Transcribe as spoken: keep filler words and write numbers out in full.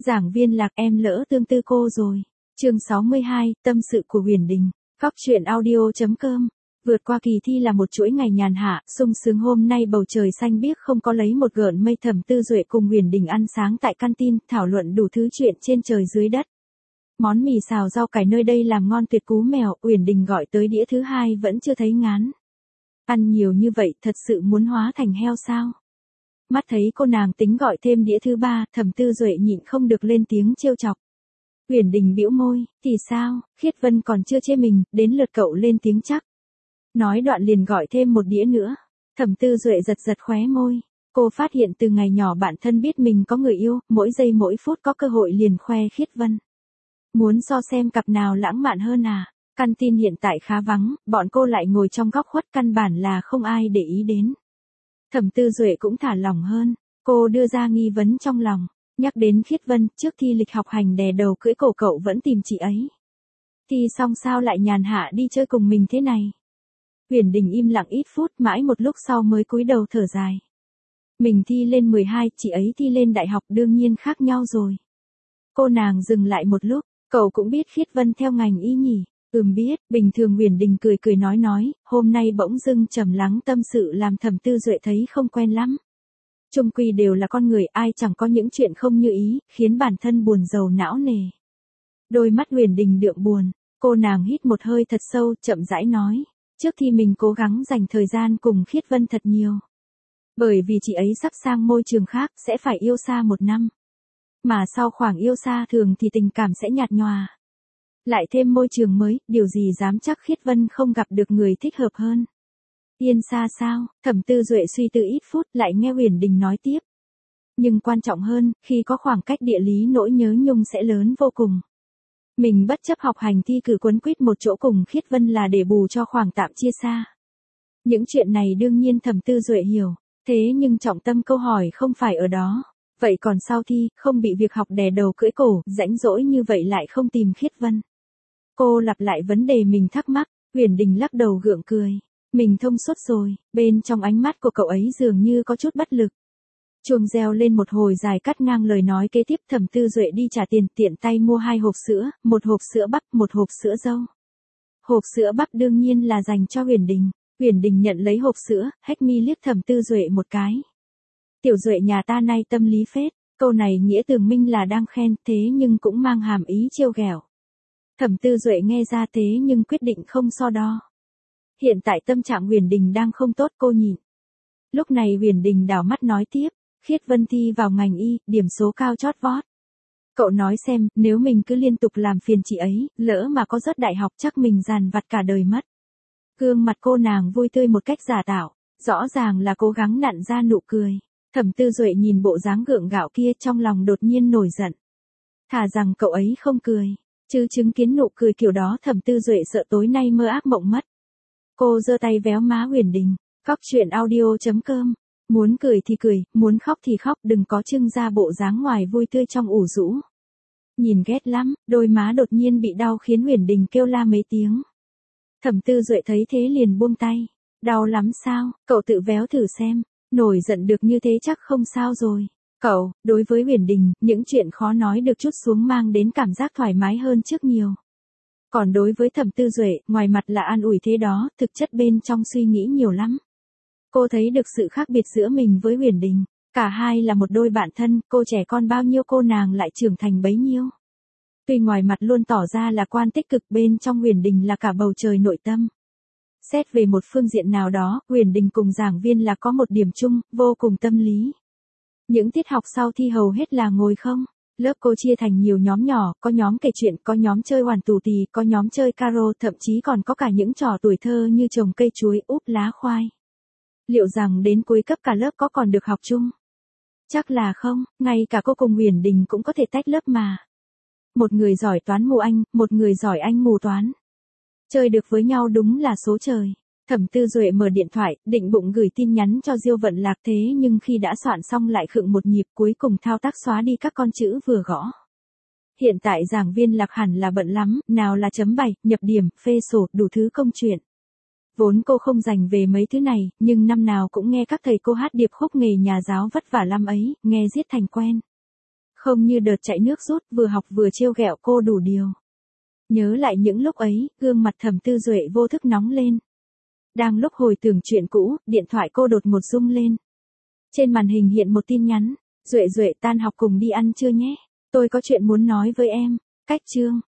Giảng viên Lạc, em lỡ tương tư cô rồi. Chương sáu mươi hai, tâm sự của Huyền Đình. Góc truyện audio chấm com. Vượt qua kỳ thi là một chuỗi ngày nhàn hạ, sung sướng. Hôm nay bầu trời xanh biếc không có lấy một gợn mây. Thẩm Tư Duệ cùng Huyền Đình ăn sáng tại canteen, thảo luận đủ thứ chuyện trên trời dưới đất. Món mì xào rau cải nơi đây làm ngon tuyệt cú mèo. Huyền Đình gọi tới đĩa thứ hai vẫn chưa thấy ngán. Ăn nhiều như vậy thật sự muốn hóa thành heo sao? Mắt thấy cô nàng tính gọi thêm đĩa thứ ba, Thẩm Tư Duệ nhịn không được lên tiếng trêu chọc. Huyền Đình bĩu môi, thì sao, Khiết Vân còn chưa chê mình, đến lượt cậu lên tiếng chắc. Nói đoạn liền gọi thêm một đĩa nữa. Thẩm Tư Duệ giật giật khóe môi. Cô phát hiện từ ngày nhỏ bản thân biết mình có người yêu, mỗi giây mỗi phút có cơ hội liền khoe Khiết Vân. Muốn so xem cặp nào lãng mạn hơn à? Canteen hiện tại khá vắng, bọn cô lại ngồi trong góc khuất, căn bản là không ai để ý đến. Thẩm Tư Duệ cũng thả lỏng hơn, cô đưa ra nghi vấn trong lòng, nhắc đến Khiết Vân, trước thi lịch học hành đè đầu cưỡi cổ cậu vẫn tìm chị ấy. Thi xong sao lại nhàn hạ đi chơi cùng mình thế này? Huyền Đình im lặng ít phút, mãi một lúc sau mới cúi đầu thở dài. Mình thi lên mười hai, chị ấy thi lên đại học, đương nhiên khác nhau rồi. Cô nàng dừng lại một lúc, cậu cũng biết Khiết Vân theo ngành y nhỉ? Ừm biết. Bình thường. Huyền Đình cười cười nói nói, hôm nay bỗng dưng trầm lắng tâm sự làm Thẩm Tư Duệ thấy không quen lắm. Chung quy đều là con người, ai chẳng có những chuyện không như ý, khiến bản thân buồn rầu não nề. Đôi mắt Huyền Đình đượm buồn, cô nàng hít một hơi thật sâu, chậm rãi nói, trước khi mình cố gắng dành thời gian cùng Khiết Vân thật nhiều. Bởi vì chị ấy sắp sang môi trường khác, sẽ phải yêu xa một năm. Mà sau khoảng yêu xa thường thì tình cảm sẽ nhạt nhòa. Lại thêm môi trường mới, điều gì dám chắc Khiết Vân không gặp được người thích hợp hơn. Yên xa sao? Thẩm Tư Duệ suy tư ít phút, lại nghe Huyền Đình nói tiếp. Nhưng quan trọng hơn, khi có khoảng cách địa lý nỗi nhớ nhung sẽ lớn vô cùng. Mình bất chấp học hành thi cử quấn quýt một chỗ cùng Khiết Vân là để bù cho khoảng tạm chia xa. Những chuyện này đương nhiên Thẩm Tư Duệ hiểu, thế nhưng trọng tâm câu hỏi không phải ở đó. Vậy còn sau thi, không bị việc học đè đầu cưỡi cổ, rãnh rỗi như vậy lại không tìm Khiết Vân. Cô lặp lại vấn đề mình thắc mắc. Huyền Đình lắc đầu gượng cười. Mình thông suốt rồi. Bên trong ánh mắt của cậu ấy dường như có chút bất lực. Chuông reo lên một hồi dài cắt ngang lời nói kế tiếp. Thẩm Tư Duệ đi trả tiền, tiện tay mua hai hộp sữa, một hộp sữa bắp, một hộp sữa dâu. Hộp sữa bắp đương nhiên là dành cho Huyền Đình. Huyền Đình nhận lấy hộp sữa, hách mi liếc Thẩm Tư Duệ một cái. Tiểu Duệ nhà ta nay tâm lý phết. Câu này nghĩa tường minh là đang khen, thế nhưng cũng mang hàm ý trêu ghẹo. Thẩm Tư Duệ nghe ra thế nhưng quyết định không so đo. Hiện tại tâm trạng Huyền Đình đang không tốt, cô nhịn. Lúc này Huyền Đình đảo mắt nói tiếp, Khiết Vân thi vào ngành y, điểm số cao chót vót. Cậu nói xem, nếu mình cứ liên tục làm phiền chị ấy, lỡ mà có rớt đại học chắc mình dằn vặt cả đời mất. Gương mặt cô nàng vui tươi một cách giả tạo, rõ ràng là cố gắng nặn ra nụ cười. Thẩm Tư Duệ nhìn bộ dáng gượng gạo kia trong lòng đột nhiên nổi giận. Thà rằng cậu ấy không cười. Chứ chứng kiến nụ cười kiểu đó Thẩm Tư Duệ sợ tối nay mơ ác mộng mất. Cô giơ tay véo má Huyền Đình. Góc truyện audio chấm com. Muốn cười thì cười, muốn khóc thì khóc, đừng có trưng ra bộ dáng ngoài vui tươi trong ủ rũ. Nhìn ghét lắm, đôi má đột nhiên bị đau khiến Huyền Đình kêu la mấy tiếng. Thẩm Tư Duệ thấy thế liền buông tay. Đau lắm sao, cậu tự véo thử xem. Nổi giận được như thế chắc không sao rồi. Cậu, đối với Huyền Đình, những chuyện khó nói được chút xuống mang đến cảm giác thoải mái hơn trước nhiều. Còn đối với Thẩm Tư Duệ, ngoài mặt là an ủi thế đó, thực chất bên trong suy nghĩ nhiều lắm. Cô thấy được sự khác biệt giữa mình với Huyền Đình. Cả hai là một đôi bạn thân, cô trẻ con bao nhiêu cô nàng lại trưởng thành bấy nhiêu. Tuy ngoài mặt luôn tỏ ra là quan tích cực, bên trong Huyền Đình là cả bầu trời nội tâm. Xét về một phương diện nào đó, Huyền Đình cùng giảng viên là có một điểm chung, vô cùng tâm lý. Những tiết học sau thi hầu hết là ngồi không. Lớp cô chia thành nhiều nhóm nhỏ, có nhóm kể chuyện, có nhóm chơi hoàn tù tì, có nhóm chơi caro, thậm chí còn có cả những trò tuổi thơ như trồng cây chuối, úp lá khoai. Liệu rằng đến cuối cấp cả lớp có còn được học chung? Chắc là không, ngay cả cô cùng Huyền Đình cũng có thể tách lớp mà. Một người giỏi toán mù anh, một người giỏi anh mù toán. Chơi được với nhau đúng là số trời. Thẩm Tư Duệ mở điện thoại, định bụng gửi tin nhắn cho Diêu Vận Lạc, thế nhưng khi đã soạn xong lại khựng một nhịp, cuối cùng thao tác xóa đi các con chữ vừa gõ. Hiện tại giảng viên Lạc hẳn là bận lắm, nào là chấm bài, nhập điểm, phê sổ, đủ thứ công chuyện. Vốn cô không dành về mấy thứ này, nhưng năm nào cũng nghe các thầy cô hát điệp khúc nghề nhà giáo vất vả lắm ấy, nghe giết thành quen. Không như đợt chạy nước rút vừa học vừa trêu ghẹo cô đủ điều. Nhớ lại những lúc ấy, gương mặt Thẩm Tư Duệ vô thức nóng lên. Đang lúc hồi tưởng chuyện cũ, điện thoại cô đột ngột rung lên. Trên màn hình hiện một tin nhắn. Duệ Duệ tan học cùng đi ăn trưa nhé. Tôi có chuyện muốn nói với em. Cách chương.